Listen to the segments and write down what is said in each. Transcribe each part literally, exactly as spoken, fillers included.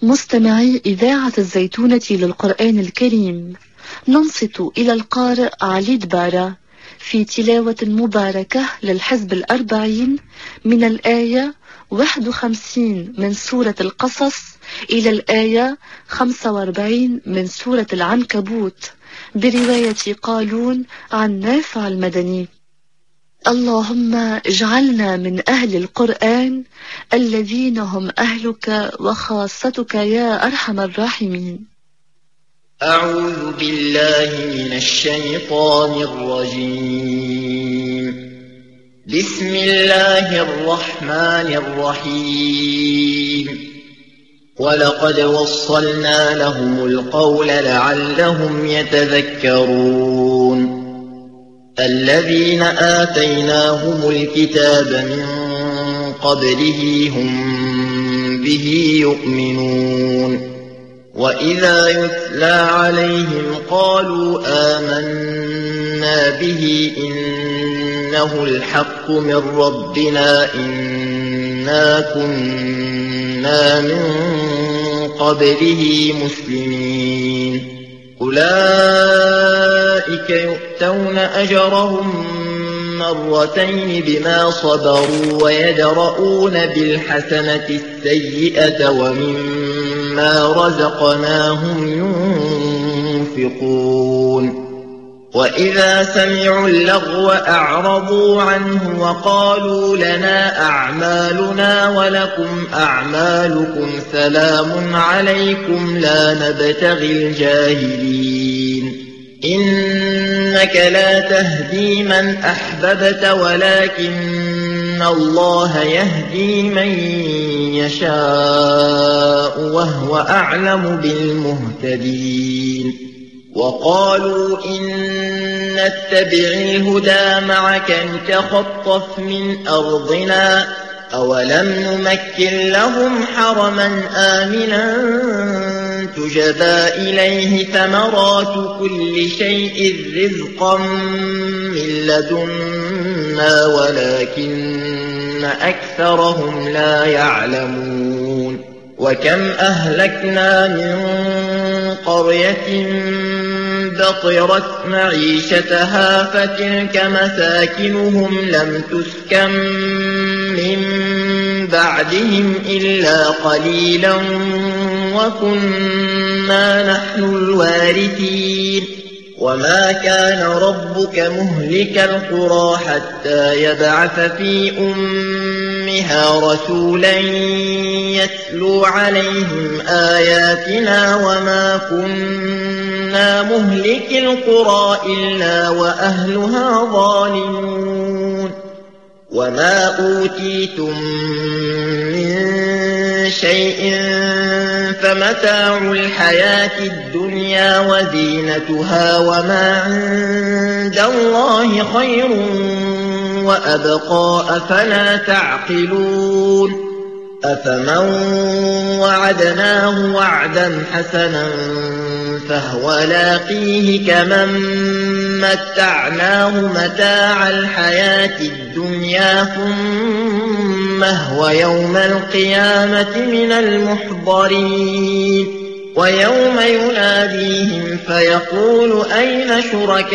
مستمعي إذاعة الزيتونة للقرآن الكريم، ننصت إلى القارئ علي دبارة في تلاوة مباركة للحزب الأربعين من الآية واحد وخمسين من سورة القصص إلى الآية خمسة وأربعين من سورة العنكبوت برواية قالون عن نافع المدني. اللهم اجعلنا من أهل القرآن الذين هم أهلك وخاصتك يا أرحم الراحمين. أعوذ بالله من الشيطان الرجيم. بسم الله الرحمن الرحيم. ولقد وصلنا لهم القول لعلهم يتذكرون. الذين آتيناهم الكتاب من قبله هم به يؤمنون. وإذا يتلى عليهم قالوا آمنا به إنه الحق من ربنا إنا كنا من قبله مسلمين. أولئك يؤتون أجرهم مرتين بما صبروا ويدرؤون بالحسنة السيئة ومما رزقناهم ينفقون. وإذا سمعوا اللغو أعرضوا عنه وقالوا لنا أعمالنا ولكم أعمالكم سلام عليكم لا نبتغي الجاهلين. إنك لا تهدي من أحببت ولكن الله يهدي من يشاء وهو أعلم بالمهتدين. وقالوا إن نتبع الهدى معك نتخطف من أرضنا أولم نمكن لهم حرما آمنا تجبى إليه ثمرات كل شيء رزقا من لدنا ولكن أكثرهم لا يعلمون. وكم أهلكنا من قرية بطرت معيشتها فتلك مساكنهم لم تسكن من بعدهم إلا قليلا وكنا نحن الوارثين. وما كان ربك مهلك القرى حتى يبعث في أمها رسولا يتلو عليهم آياتنا وما كنا مهلك القرى إلا وأهلها ظالمون. وما أوتيتم من شيء فمتاع الحياة الدنيا وزينتها وما عند الله خير وأبقى أفلا تعقلون. أفمن وعدناه وعدا حسنا فهو لاقيه كمن متعناه متاع الحياة الدنيا ثم هو يوم القيامة من المحضرين. ويوم يناديهم فيقول أين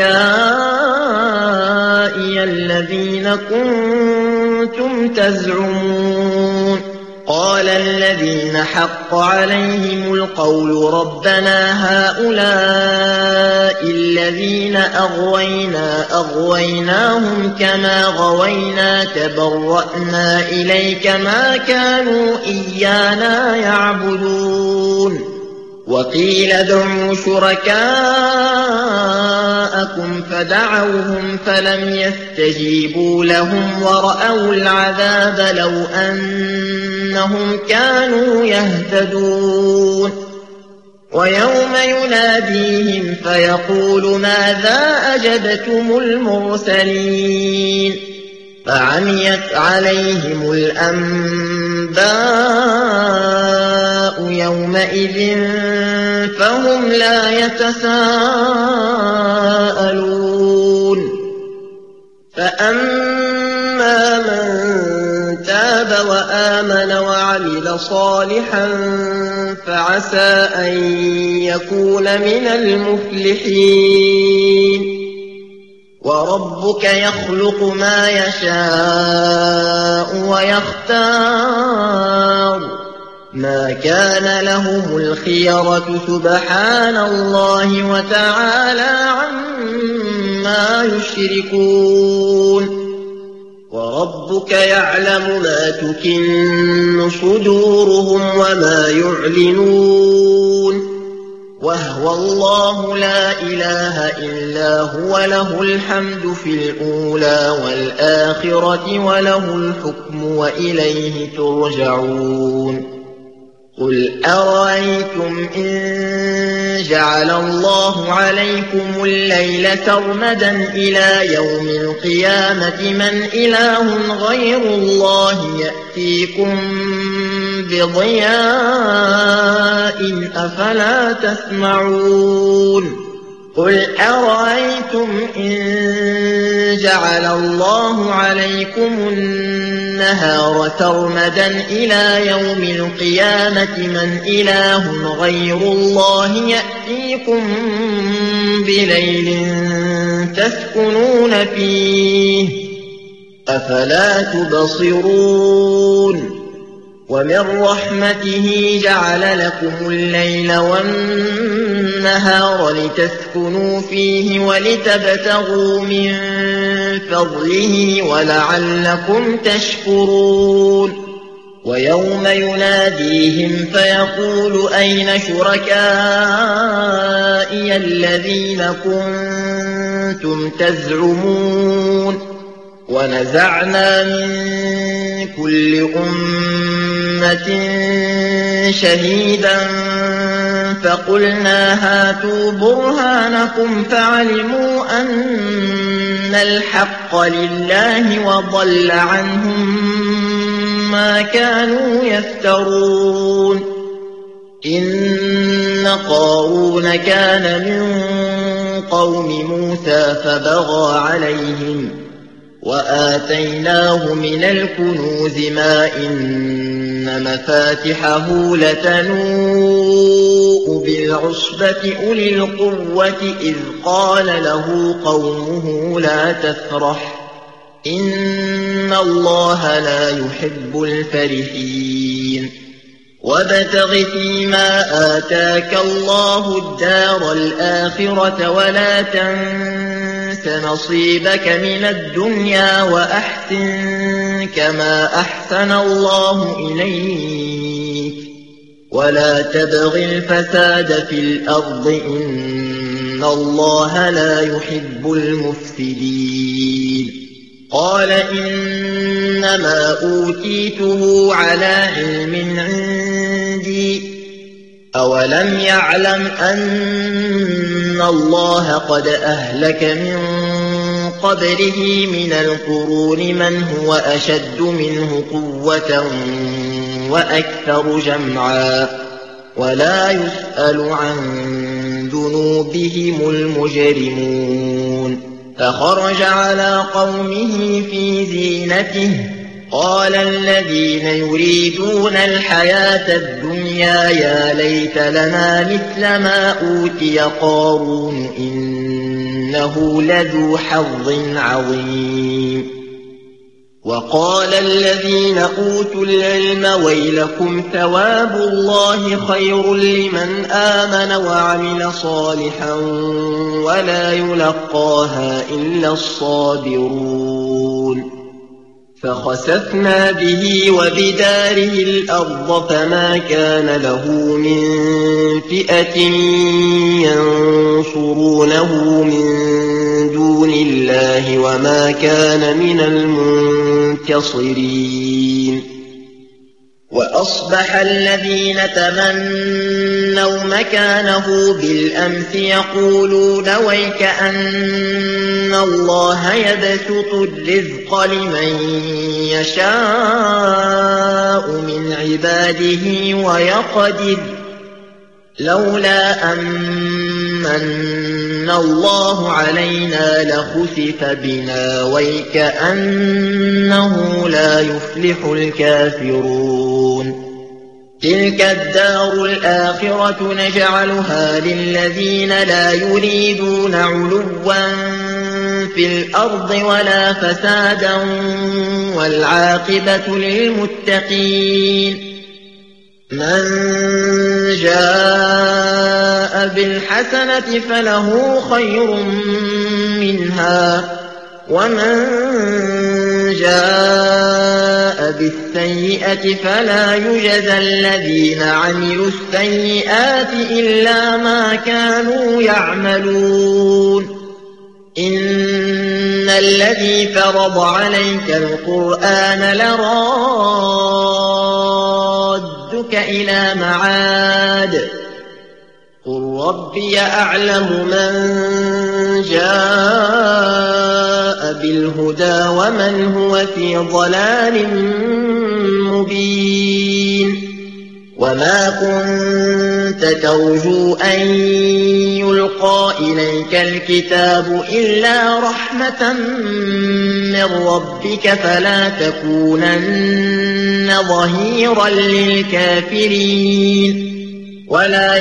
شركائي الذين كنتم تزعمون. قال الذين حق عليهم القول ربنا هؤلاء الذين أغوينا أغويناهم كما غوينا تبرأنا إليك ما كانوا إيانا يعبدون. وقيل ادعوا شركاءكم فدعوهم فلم يستجيبوا لهم ورأوا العذاب لو أنهم كانوا يهتدون. ويوم يناديهم فيقول ماذا أجبتم المرسلين فعميت عليهم الأنباء يومئذ فهم لا يتساءلون. فأما من تاب وآمن آمن وعمل صالحا فعسى أن يكون من المفلحين وربك يخلق ما يشاء ويختار ما كان لهم الخيرة سبحان الله وتعالى عما يشركون وربك يعلم ما تكن صدورهم وما يعلنون وهو الله لا إله إلا هو له الحمد في الأولى والآخرة وله الحكم وإليه ترجعون قل أرأيتم إن جعل الله عليكم الليل سرمدا إلى يوم القيامة من إله غير الله يأتيكم بضياء أفلا تسمعون قل أرأيتم إن جعل الله عليكم النهار سرمدا إلى يوم القيامة من إله غير الله يأتيكم بليل تسكنون فيه أفلا تبصرون ومن رحمته جعل لكم الليل والنهار لتسكنوا فيه ولتبتغوا من فضله ولعلكم تشكرون ويوم يناديهم فيقول أين شركائي الذين كنتم تزعمون ونزعنا من كل أمة شهيدا فقلنا هاتوا برهانكم فعلموا أن الحق لله وضل عنهم ما كانوا يفترون إن قارون كان من قوم موسى فبغى عليهم وآتيناه من الكنوز ما إن مفاتحه لتنوء بالعصبة أولي القوة إذ قال له قومه لا تفرح إن الله لا يحب الفرحين وابتغ فيما آتاك الله الدار الآخرة ولا تنس نصيبك من الدنيا وأحسن كما أحسن الله إليك ولا تبغ الفساد في الأرض إن الله لا يحب المفسدين قال إنما أوتيته على علم عندي أولم يعلم أن الله قد أهلك من قبله من القرون من هو أشد منه قوة وأكثر جمعا ولا يسأل عن ذنوبهم المجرمون فخرج على قومه في زينته قال الذين يريدون الحياة الدنيا يا ليت لنا مثل ما أوتي قارون إنه لذو حظ عظيم وقال الذين أوتوا العلم ويلكم ثواب الله خير لمن آمن وعمل صالحا ولا يلقاها إلا الصابرون فخسفنا به وبداره الأرض فما كان له من فئة ينصرونه من دون الله وما كان من المنتصرين وأصبح الذين تمنوا مكانه بالأمس يقولون ويك أن الله يبسط الرزق لمن يشاء من عباده ويقدر لولا أمن الله علينا لخسف بنا ويكأنه لا يفلح الكافرون تلك الدار الآخرة نجعلها للذين لا يريدون علوا في الأرض ولا فسادا والعاقبة للمتقين من جاء بالحسنة فله خير منها ومن جاء بالسيئة فلا يجزى الذين عملوا السيئات إلا ما كانوا يعملون إن الذي فرض عليك القرآن لرادك إلى معاد قل ربي أعلم من جاء بالهدى ومن هو في ضلال مبين وما كنت ترجو أن يلقى إليك الكتاب إلا رحمة من ربك فلا تكونن ظهيرا للكافرين ولا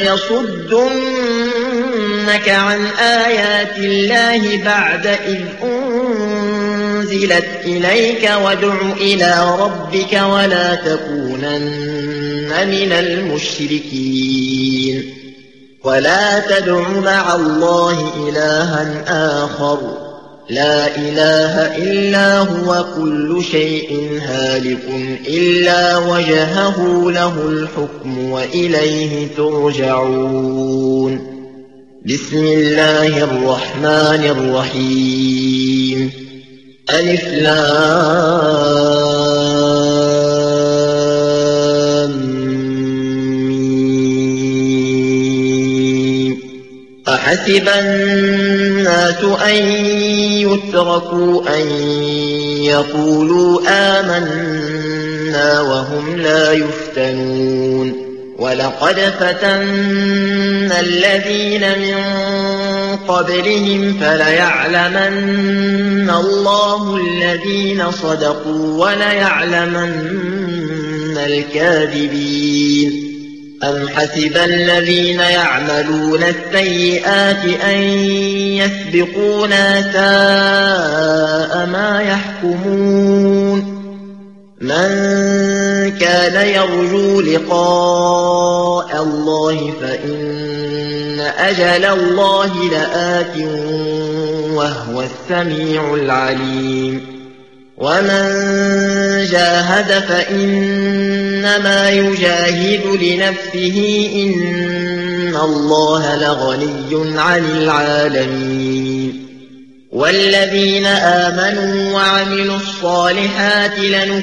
يصدنك عن آيات الله بعد إذ أنزلت إليك وادع إلى ربك ولا تكونن من المشركين ولا تدع مع الله إلها آخر لا إله إلا هو كل شيء هالك إلا وجهه له الحكم وإليه ترجعون بسم الله الرحمن الرحيم ألف لام ميم أحسب الناس أن يتركوا أن يقولوا آمنا وهم لا يفتنون ولقد فتنا الذين من قبلهم فليعلمن الله الذين صدقوا وليعلمن الكاذبين أم حسب الذين يعملون السيئات أن يسبقونا ساء ما يحكمون من كان يرجو لقاء الله فإن أجل الله لآت وهو السميع العليم ومن جاهد فإنما يجاهد لنفسه إن الله لغني عن العالمين والذين آمنوا وعملوا الصالحات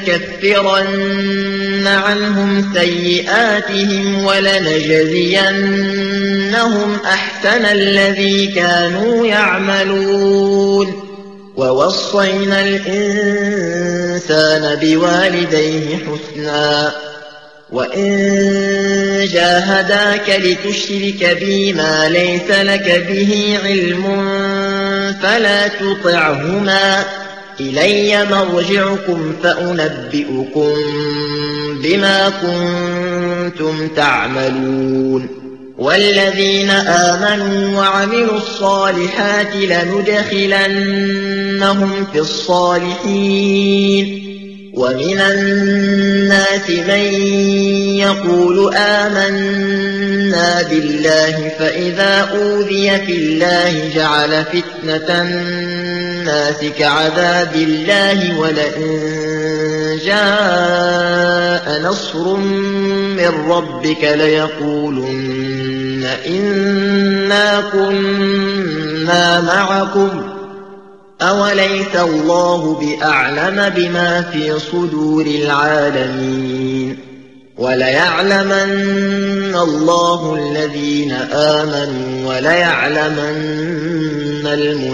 لنكفرن عنهم سيئاتهم ولنجزينهم أحسن الذي كانوا يعملون ووصينا الإنسان بوالديه حسنا وإن جاهداك لتشرك بي ما ليس لك به علم فلا تطعهما إلي مرجعكم فأنبئكم بما كنتم تعملون والذين آمنوا وعملوا الصالحات لندخلنهم في الصالحين ومن الناس من يقول آمنا بالله فإذا أوذي في الله جعل فتنة الناس كعذاب الله ولئن جاء نصر من ربك ليقولن إنا كنا معكم أوليس الله بأعلم بما في صدور العالمين وليعلمن الله الذين آمنوا وليعلمن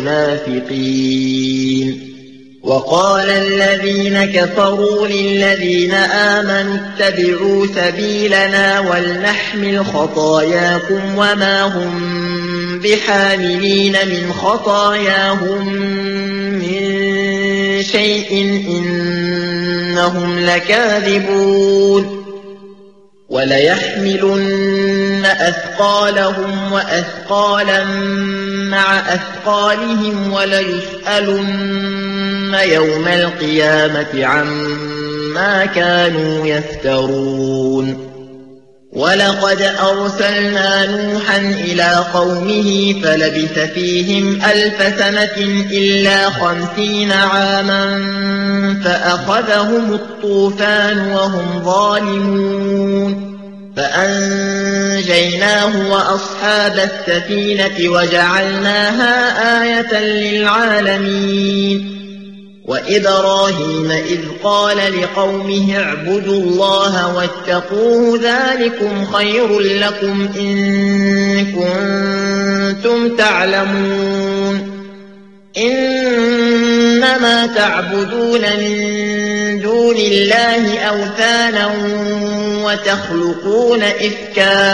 المنافقين وقال الذين كفروا للذين آمنوا اتبعوا سبيلنا ولنحمل خطاياكم وما هم بحاملين من خطاياهم من شيء إنهم لكاذبون وليحملن أثقالهم وأثقالا مع أثقالهم وليسألن يوم القيامة عما كانوا يفترون ولقد أرسلنا نوحا إلى قومه فلبث فيهم ألف سنة إلا خمسين عاما فأخذهم الطوفان وهم ظالمون فأنجيناه وأصحاب السفينة وجعلناها آية للعالمين وإبراهيم إذ قال لقومه اعبدوا الله واتقوه ذلكم خير لكم إن كنتم تعلمون إنما تعبدون من دون الله أوثانا وتخلقون إفكا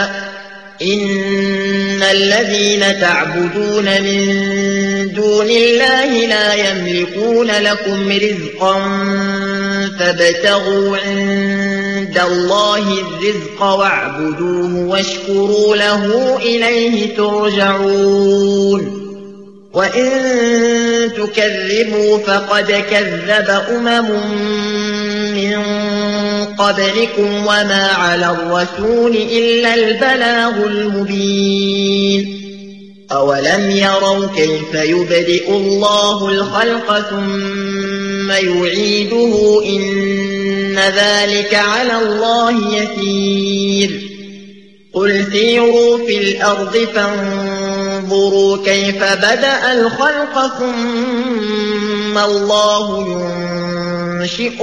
إن الذين تعبدون من دون الله لا يملكون لكم رزقا فابتغوا عند الله الرزق واعبدوه واشكروا له إليه ترجعون وإن تكذبوا فقد كذب أمم من قبلكم وما على الرسول إلا البلاغ المبين أولم يروا كيف يبدئ الله الخلق ثم يعيده إن ذلك على الله يسير قل سيروا في الأرض فانظروا كيف بدأ الخلق ثم الله ينشئ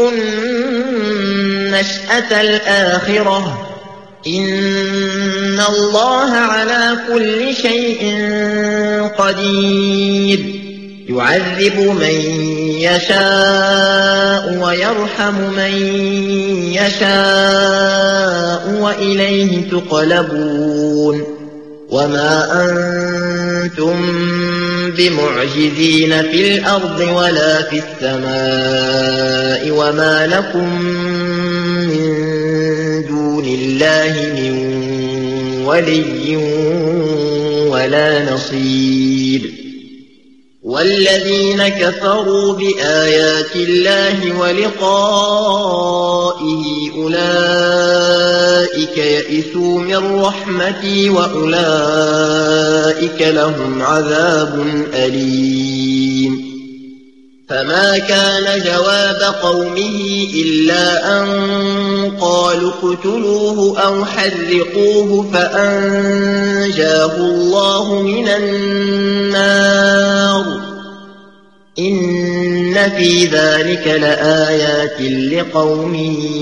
النشأة الآخرة إن الله على كل شيء قدير يعذب من يشاء ويرحم من يشاء وإليه تقلبون وما أنتم بمعجزين في الأرض ولا في السماء وما لكم من دون الله من ولي ولا نصير والذين كفروا بآيات الله ولقائه أولئك يئسوا من رحمتي وأولئك لهم عذاب أليم فما كان جواب قومه إلا أن قالوا اقتلوه أو حرقوه فأنجاه الله من النار إن في ذلك لآيات لقوم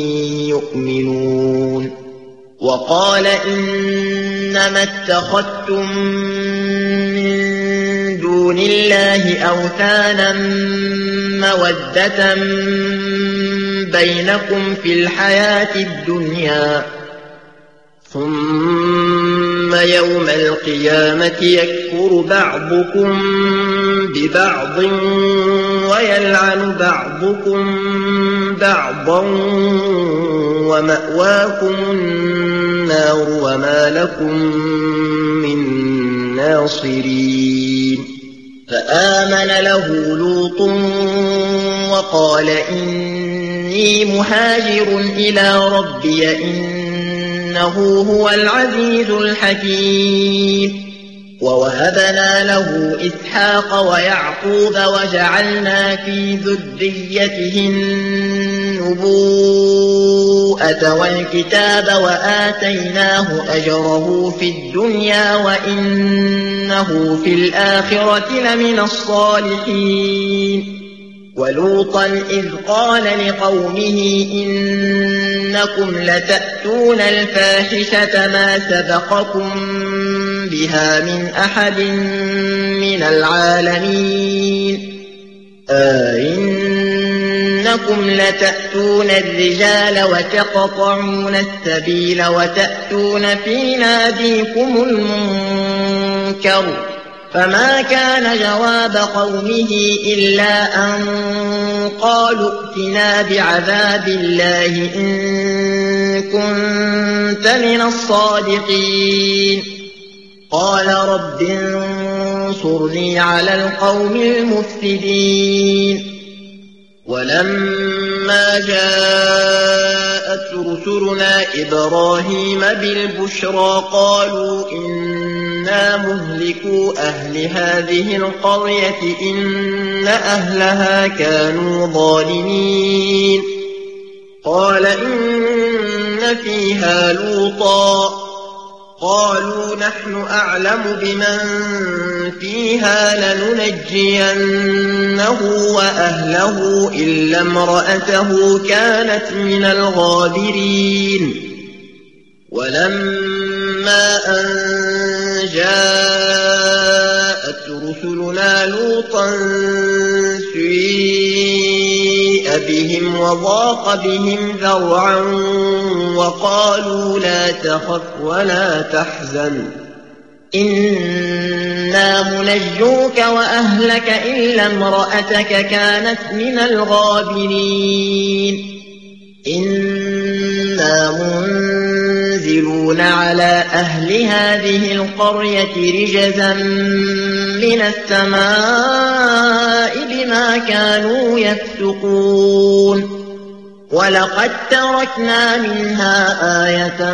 يؤمنون وقال إنما اتخذتم من دون الله أوثانا مودة بينكم في الحياة الدنيا ثم يوم القيامة يكفر بعضكم ببعض ويلعن بعضكم بعضا ومأواكم النار وما لكم من ناصرين فآمن له لوط وقال إني مهاجر إلى ربي إنه هو العزيز الحكيم ووهبنا له إسحاق ويعقوب وجعلنا في ذريته النبوءة والكتاب وآتيناه أجره في الدنيا وإنه في الآخرة لمن الصالحين ولوطا إذ قال لقومه إنكم لتأتون الفاحشة ما سبقكم بها من أحد من العالمين أئنكم لتأتون الرجال وتقطعون السبيل وتأتون في ناديكم المنكر فما كان جواب قومه إلا أن قالوا ائتنا بعذاب الله إن كنت من الصادقين قال رب انصرني على القوم المفسدين ولما جاءت رسلنا إبراهيم بالبشرى قالوا إنا مهلكو أهل هذه القرية إن أهلها كانوا ظالمين قال إن فيها لوطا قالوا نحن أعلم بمن فيها لننجينه وأهله إلا امرأته كانت من الغابرين ولما أن جاءت رسلنا لوطا سيء بهم وضاق بهم ذرعا وقالوا لا تخف ولا تحزن إنا منجوك وأهلك إلا امرأتك كانت من الغابرين إنا منزلون على أهل هذه القرية رجزا من السماء بما كانوا يفسقون ولقد تركنا منها آية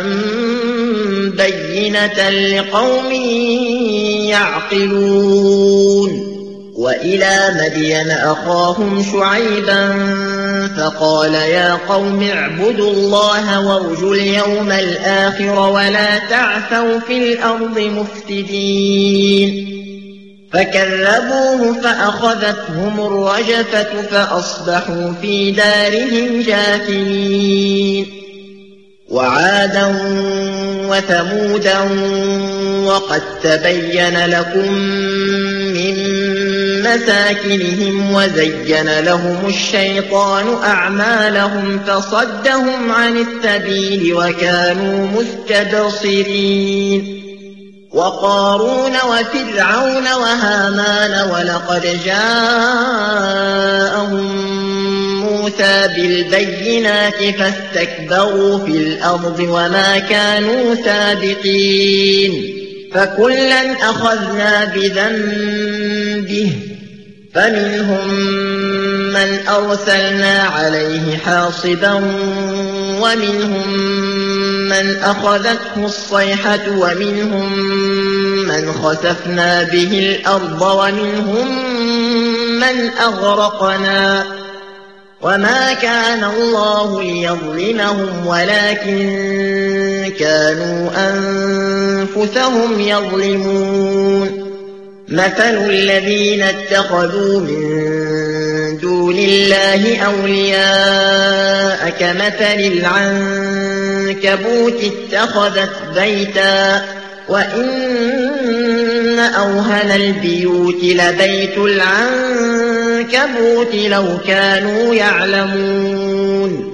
بينة لقوم يعقلون وإلى مدين أخاهم شعيبا فقال يا قوم اعبدوا الله وارجوا اليوم الآخر ولا تعثوا في الأرض مفسدين فكذبوه فأخذتهم الرجفة فأصبحوا في دارهم جاثمين وعادا وثمودا وقد تبين لكم من مساكنهم وزين لهم الشيطان أعمالهم فصدهم عن السبيل وكانوا مستبصرين وقارون وفرعون وهامان ولقد جاءهم موسى بالبينات فاستكبروا في الأرض وما كانوا سابقين فكلا أخذنا بذنبه فمنهم من أرسلنا عليه حاصبا ومنهم من أخذته الصيحة ومنهم من خسفنا به الأرض ومنهم من أغرقنا وما كان الله ليظلمهم ولكن كانوا أنفسهم يظلمون مثل الذين اتخذوا من دون الله أولياء كمثل العنكبوت اتخذت بيتا وإن أوهن البيوت لبيت العنكبوت لو كانوا يعلمون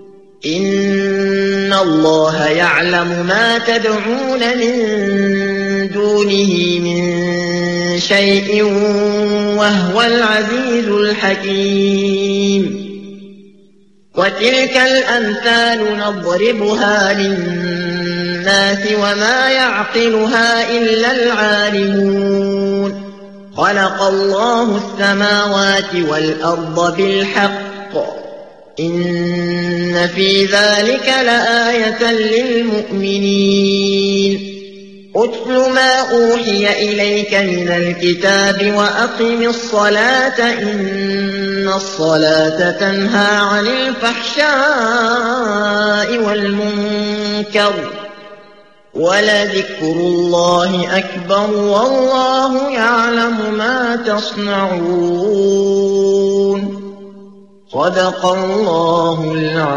إن الله يعلم ما تدعون من دونه من شيء وهو العزيز الحكيم وتلك الأمثال نضربها للناس وما يعقلها إلا العالمون خلق الله السماوات والأرض بالحق إن في ذلك لآية للمؤمنين أتل ما أوحي إليك من الكتاب وأقم الصلاة إن الصلاة تنهى عن الفحشاء والمنكر ولذكر الله أكبر والله يعلم ما تصنعون صدق الله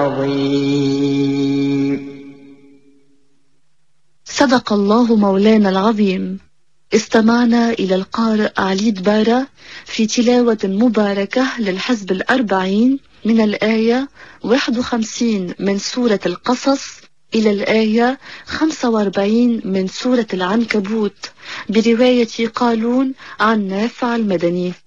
العظيم. صدق الله مولانا العظيم. استمعنا إلى القارئ علي دبارة في تلاوة مباركة للحزب الأربعين من الآية واحد وخمسين من سورة القصص إلى الآية خمسة وأربعين من سورة العنكبوت برواية قالون عن نافع المدني.